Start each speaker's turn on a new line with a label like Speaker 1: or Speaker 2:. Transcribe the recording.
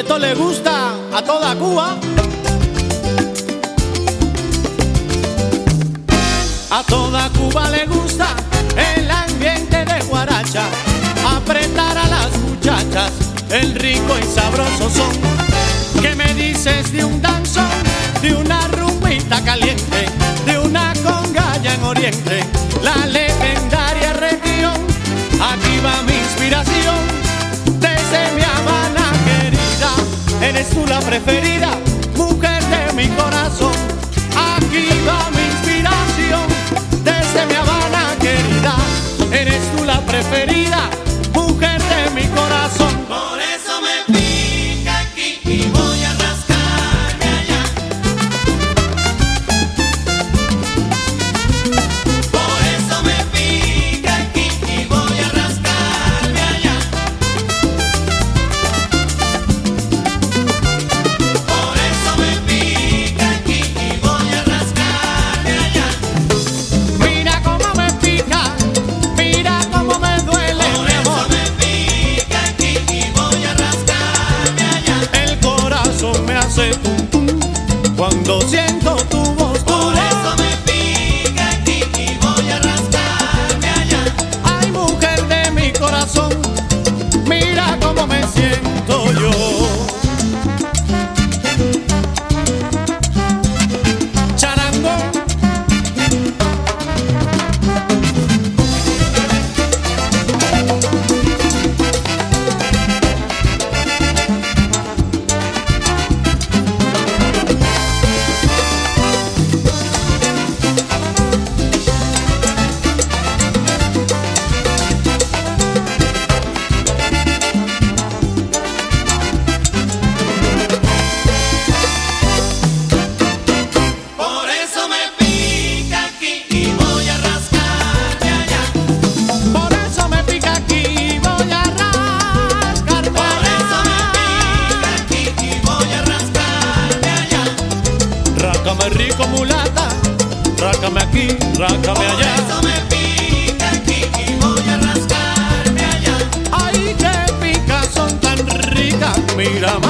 Speaker 1: esto le gusta a toda Cuba. A toda Cuba le gusta el ambiente de guaracha, apretar a las muchachas, el rico y sabroso son. ¿Qué me dices de un danzón, de una rumbita caliente, de una congaya en Oriente, la legendaria región? Aquí va mi inspiración, desde mi Habana querida, eres tú la preferida, mujer de mi corazón. Aquí va mi inspiración, desde mi Habana querida, eres tú la preferida, mujer de mi corazón.
Speaker 2: Por eso me pica aquí y voy a rascarme allá. Por eso me pica aquí y voy a rascarme allá. Por eso me pica aquí y voy a rascarme allá.
Speaker 1: Mira cómo me pica, mira cómo me duele,
Speaker 2: Por
Speaker 1: mi
Speaker 2: eso
Speaker 1: amor.
Speaker 2: me pica aquí y voy a rascarme allá.
Speaker 1: El corazón me hace tum tum cuando siento tu voz, tu
Speaker 2: Por
Speaker 1: voz.
Speaker 2: eso me pica aquí y voy a rascarme allá.
Speaker 1: Ay, mujer de mi corazón, mira cómo me siento yo. Charango.
Speaker 2: Por eso me pica aquí y voy a rascarme allá.
Speaker 1: Por eso me pica aquí, voy a rascarme.
Speaker 2: Por eso me pica aquí y voy a rascarme allá.
Speaker 1: Rácame rico mulata, rácame aquí, rácame
Speaker 2: Por
Speaker 1: allá.
Speaker 2: eso me pica aquí y voy a rascarme allá.
Speaker 1: Ay, qué picas son tan ricas, mira